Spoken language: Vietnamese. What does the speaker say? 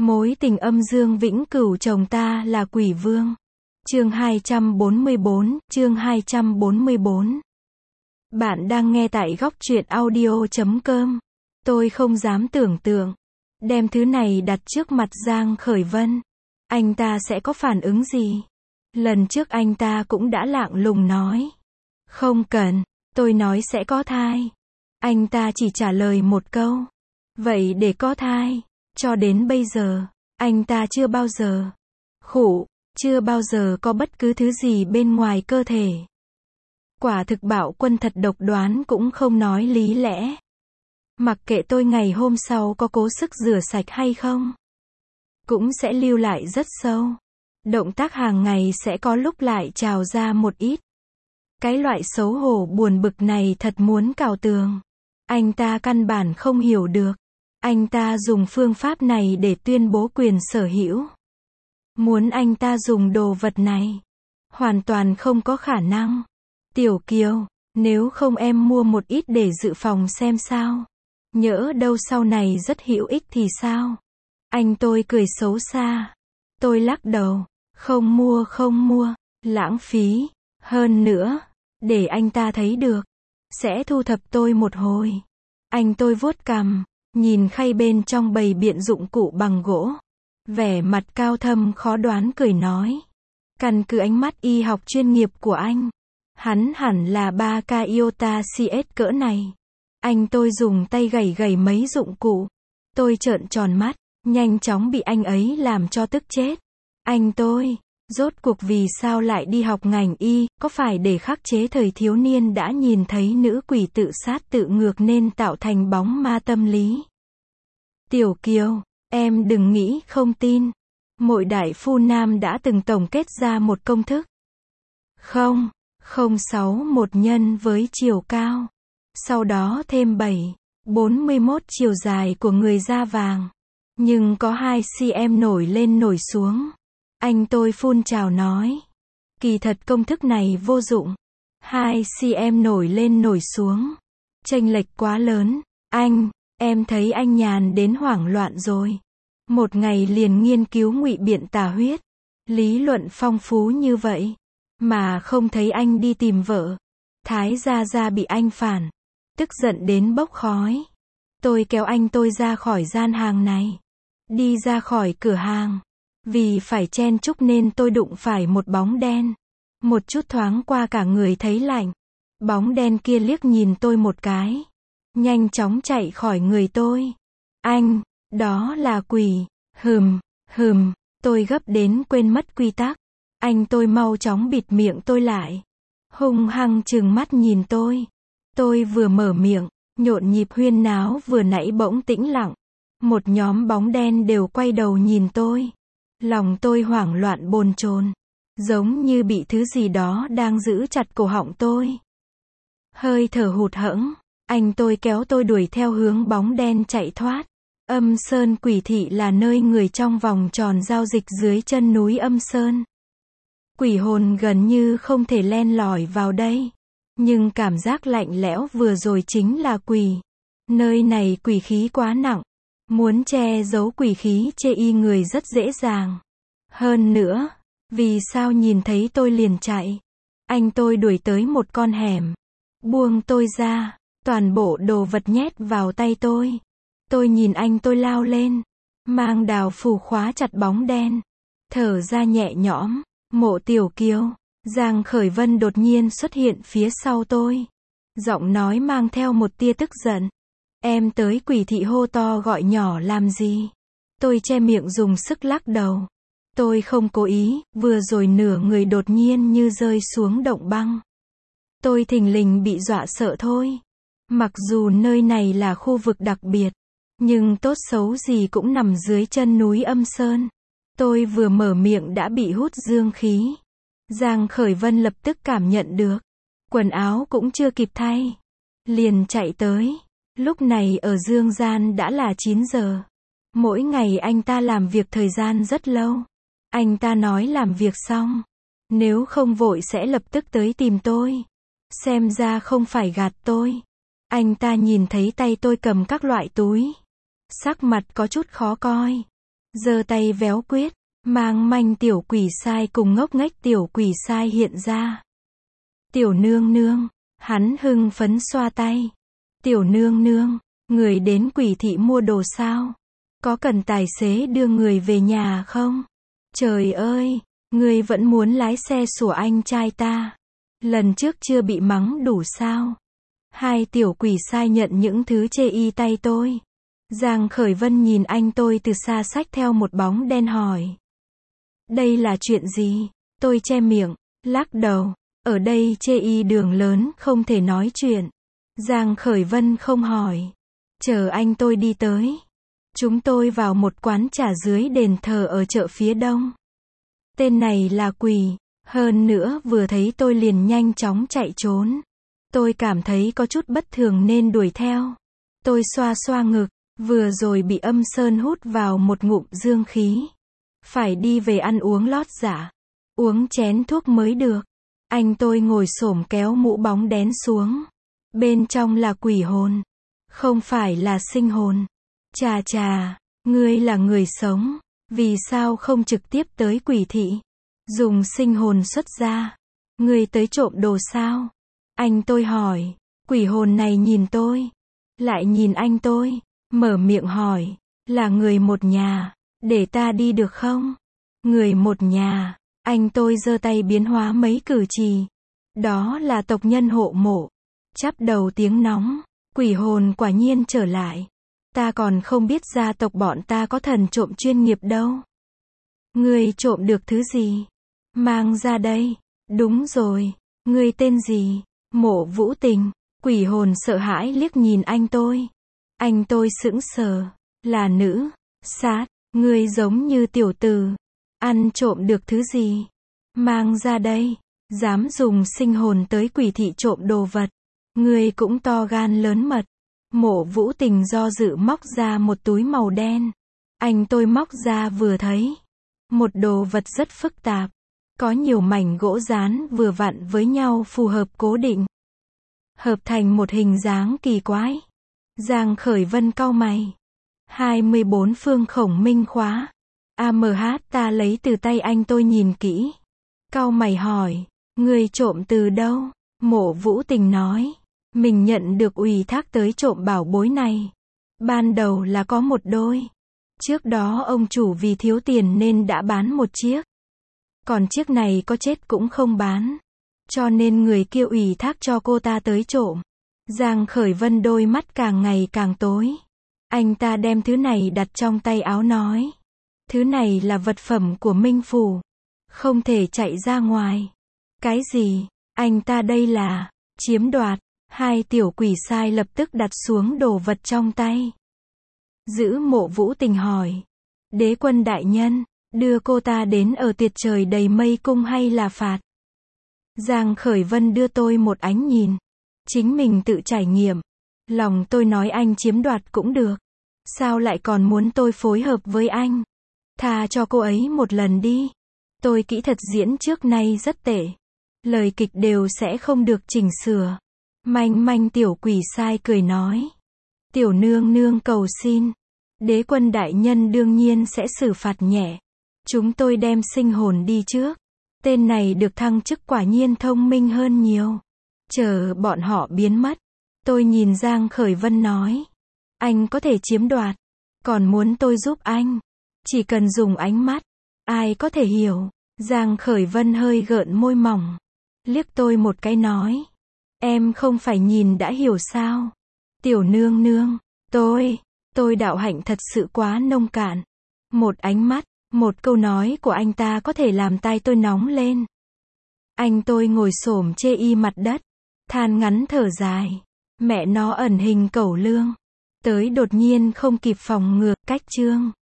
Mối tình âm dương vĩnh cửu chồng ta là quỷ vương. Chương 244. Bạn đang nghe tại góc truyện audio.com. Tôi không dám tưởng tượng, đem thứ này đặt trước mặt Giang Khởi Vân, anh ta sẽ có phản ứng gì? Lần trước anh ta cũng đã lạng lùng nói, không cần, tôi nói sẽ có thai. Anh ta chỉ trả lời một câu, vậy để có thai. Cho đến bây giờ, anh ta chưa bao giờ chưa bao giờ có bất cứ thứ gì bên ngoài cơ thể. Quả thực bạo quân thật độc đoán cũng không nói lý lẽ. Mặc kệ tôi ngày hôm sau có cố sức rửa sạch hay không, cũng sẽ lưu lại rất sâu. Động tác hàng ngày sẽ có lúc lại trào ra một ít. Cái loại xấu hổ buồn bực này thật muốn cào tường. Anh ta căn bản không hiểu được. Anh ta dùng phương pháp này để tuyên bố quyền sở hữu. Muốn anh ta dùng đồ vật này, hoàn toàn không có khả năng. Tiểu Kiều, nếu không em mua một ít để dự phòng xem sao. Nhỡ đâu sau này rất hữu ích thì sao? Anh tôi cười xấu xa. Tôi lắc đầu, không mua, lãng phí. Hơn nữa, để anh ta thấy được, sẽ thu thập tôi một hồi. Anh tôi vuốt cằm, nhìn khay bên trong bày biện dụng cụ bằng gỗ. Vẻ mặt cao thâm khó đoán cười nói. Căn cứ ánh mắt y học chuyên nghiệp của anh, hắn hẳn là 3K iota CS cỡ này. Anh tôi dùng tay gẩy mấy dụng cụ. Tôi trợn tròn mắt, nhanh chóng bị anh ấy làm cho tức chết. Anh tôi, rốt cuộc vì sao lại đi học ngành y, có phải để khắc chế thời thiếu niên đã nhìn thấy nữ quỷ tự sát tự ngược nên tạo thành bóng ma tâm lý? Tiểu Kiều, em đừng nghĩ không tin. Mỗi đại phu nam đã từng tổng kết ra một công thức. 0,061 nhân với chiều cao. Sau đó thêm 7,41 chiều dài của người da vàng. Nhưng có 2 cm nổi lên nổi xuống. Anh tôi phun trào nói. Kỳ thật công thức này vô dụng. 2 cm nổi lên nổi xuống. Chênh lệch quá lớn. Em thấy anh nhàn đến hoảng loạn rồi. Một ngày liền nghiên cứu ngụy biện tà huyết. Lý luận phong phú như vậy. Mà không thấy anh đi tìm vợ. Thái gia bị anh phản. Tức giận đến bốc khói. Tôi kéo anh tôi ra khỏi gian hàng này. Đi ra khỏi cửa hàng. Vì phải chen chúc nên tôi đụng phải một bóng đen. Một chút thoáng qua cả người thấy lạnh. Bóng đen kia liếc nhìn tôi một cái. Nhanh chóng chạy khỏi người tôi. Anh, đó là quỷ. Tôi gấp đến quên mất quy tắc. Anh tôi mau chóng bịt miệng tôi lại. Hung hăng trừng mắt nhìn tôi. Tôi vừa mở miệng, nhộn nhịp huyên náo vừa nãy bỗng tĩnh lặng. Một nhóm bóng đen đều quay đầu nhìn tôi. Lòng tôi hoảng loạn bồn chồn, giống như bị thứ gì đó đang giữ chặt cổ họng tôi. Hơi thở hụt hẫng, anh tôi kéo tôi đuổi theo hướng bóng đen chạy thoát. Âm Sơn Quỷ Thị là nơi người trong vòng tròn giao dịch dưới chân núi Âm Sơn. Quỷ hồn gần như không thể len lỏi vào đây. Nhưng cảm giác lạnh lẽo vừa rồi chính là quỷ. Nơi này quỷ khí quá nặng. Muốn che giấu quỷ khí chê y người rất dễ dàng. Hơn nữa, vì sao nhìn thấy tôi liền chạy? Anh tôi đuổi tới một con hẻm. Buông tôi ra, toàn bộ đồ vật nhét vào tay tôi. Tôi nhìn anh tôi lao lên. Mang đào phù khóa chặt bóng đen. Thở ra nhẹ nhõm. Mộ Tiểu Kiều. Giang Khởi Vân đột nhiên xuất hiện phía sau tôi. Giọng nói mang theo một tia tức giận. Em tới Quỷ Thị hô to gọi nhỏ làm gì? Tôi che miệng dùng sức lắc đầu. Tôi không cố ý, vừa rồi nửa người đột nhiên như rơi xuống động băng. Tôi thình lình bị dọa sợ thôi. Mặc dù nơi này là khu vực đặc biệt, nhưng tốt xấu gì cũng nằm dưới chân núi Âm Sơn. Tôi vừa mở miệng đã bị hút dương khí. Giang Khởi Vân lập tức cảm nhận được. Quần áo cũng chưa kịp thay. Liền chạy tới. Lúc này ở Dương Gian đã là 9 giờ. Mỗi ngày anh ta làm việc thời gian rất lâu. Anh ta nói làm việc xong, nếu không vội sẽ lập tức tới tìm tôi. Xem ra không phải gạt tôi. Anh ta nhìn thấy tay tôi cầm các loại túi. Sắc mặt có chút khó coi. giơ tay véo quyết, mang manh tiểu quỷ sai cùng ngốc nghếch tiểu quỷ sai hiện ra. Tiểu nương nương, hắn hưng phấn xoa tay. Tiểu nương nương, người đến quỷ thị mua đồ sao? Có cần tài xế đưa người về nhà không? Trời ơi, người vẫn muốn lái xe sủa anh trai ta. Lần trước chưa bị mắng đủ sao? Hai tiểu quỷ sai nhận những thứ chê y tay tôi. Giang Khởi Vân nhìn anh tôi từ xa xách theo một bóng đen hỏi. Đây là chuyện gì? Tôi che miệng, lắc đầu. Ở đây chê y đường lớn không thể nói chuyện. Giang Khởi Vân không hỏi. Chờ anh tôi đi tới. Chúng tôi vào một quán trà dưới đền thờ ở chợ phía đông. Tên này là Quỳ. Hơn nữa vừa thấy tôi liền nhanh chóng chạy trốn. Tôi cảm thấy có chút bất thường nên đuổi theo. Tôi xoa xoa ngực. Vừa rồi bị Âm Sơn hút vào một ngụm dương khí. Phải đi về ăn uống lót dạ. Uống chén thuốc mới được. Anh tôi ngồi xổm kéo mũ bóng đén xuống. Bên trong là quỷ hồn. Không phải là sinh hồn. Chà chà, ngươi là người sống. Vì sao không trực tiếp tới quỷ thị? Dùng sinh hồn xuất ra. Ngươi tới trộm đồ sao? Anh tôi hỏi. Quỷ hồn này nhìn tôi. Lại nhìn anh tôi. Mở miệng hỏi. Là người một nhà. Để ta đi được không? Người một nhà. Anh tôi giơ tay biến hóa mấy cử chỉ. Đó là tộc nhân hộ mộ. Chắp đầu tiếng nóng. Quỷ hồn quả nhiên trở lại. Ta còn không biết gia tộc bọn ta có thần trộm chuyên nghiệp đâu. Ngươi trộm được thứ gì? Mang ra đây. Đúng rồi. Ngươi tên gì? Mộ Vũ Tình. Quỷ hồn sợ hãi liếc nhìn anh tôi. Anh tôi sững sờ. Là nữ. Sát. Ngươi giống như tiểu tử. Ăn trộm được thứ gì? Mang ra đây. Dám dùng sinh hồn tới quỷ thị trộm đồ vật. Ngươi cũng to gan lớn mật. Mộ Vũ Tình do dự móc ra một túi màu đen. Anh tôi móc ra vừa thấy. Một đồ vật rất phức tạp. Có nhiều mảnh gỗ dán vừa vặn với nhau phù hợp cố định. Hợp thành một hình dáng kỳ quái. Giang Khởi Vân cau mày. 24 phương khổng minh khóa. AMH ta lấy từ tay anh tôi nhìn kỹ. Cau mày hỏi. Người trộm từ đâu? Mộ Vũ Tình nói. Mình nhận được ủy thác tới trộm bảo bối này. Ban đầu là có một đôi. Trước đó ông chủ vì thiếu tiền nên đã bán một chiếc. Còn chiếc này có chết cũng không bán. Cho nên người kia ủy thác cho cô ta tới trộm. Giang Khởi Vân đôi mắt càng ngày càng tối. Anh ta đem thứ này đặt trong tay áo nói. Thứ này là vật phẩm của Minh Phủ. Không thể chạy ra ngoài. Cái gì? Anh ta đây là chiếm đoạt. Hai tiểu quỷ sai lập tức đặt xuống đồ vật trong tay. Giữ Mộ Vũ Tình hỏi. Đế quân đại nhân, đưa cô ta đến ở Tiệt Trời Đầy Mây cung hay là phạt? Giang Khởi Vân đưa tôi một ánh nhìn. Chính mình tự trải nghiệm. Lòng tôi nói anh chiếm đoạt cũng được. Sao lại còn muốn tôi phối hợp với anh? Tha cho cô ấy một lần đi. Tôi kỹ thuật diễn trước nay rất tệ. Lời kịch đều sẽ không được chỉnh sửa. Manh manh tiểu quỷ sai cười nói. Tiểu nương nương cầu xin. Đế quân đại nhân đương nhiên sẽ xử phạt nhẹ. Chúng tôi đem sinh hồn đi trước. Tên này được thăng chức quả nhiên thông minh hơn nhiều. Chờ bọn họ biến mất. Tôi nhìn Giang Khởi Vân nói. Anh có thể chiếm đoạt. Còn muốn tôi giúp anh. Chỉ cần dùng ánh mắt. Ai có thể hiểu. Giang Khởi Vân hơi gợn môi mỏng. Liếc tôi một cái nói. Em không phải nhìn đã hiểu sao. Tiểu nương nương. Tôi đạo hạnh thật sự quá nông cạn. Một ánh mắt, một câu nói của anh ta có thể làm tai tôi nóng lên. Anh tôi ngồi xổm chê y mặt đất. Than ngắn thở dài. Mẹ nó ẩn hình cẩu lương. Tới đột nhiên không kịp phòng ngừa, cách chương.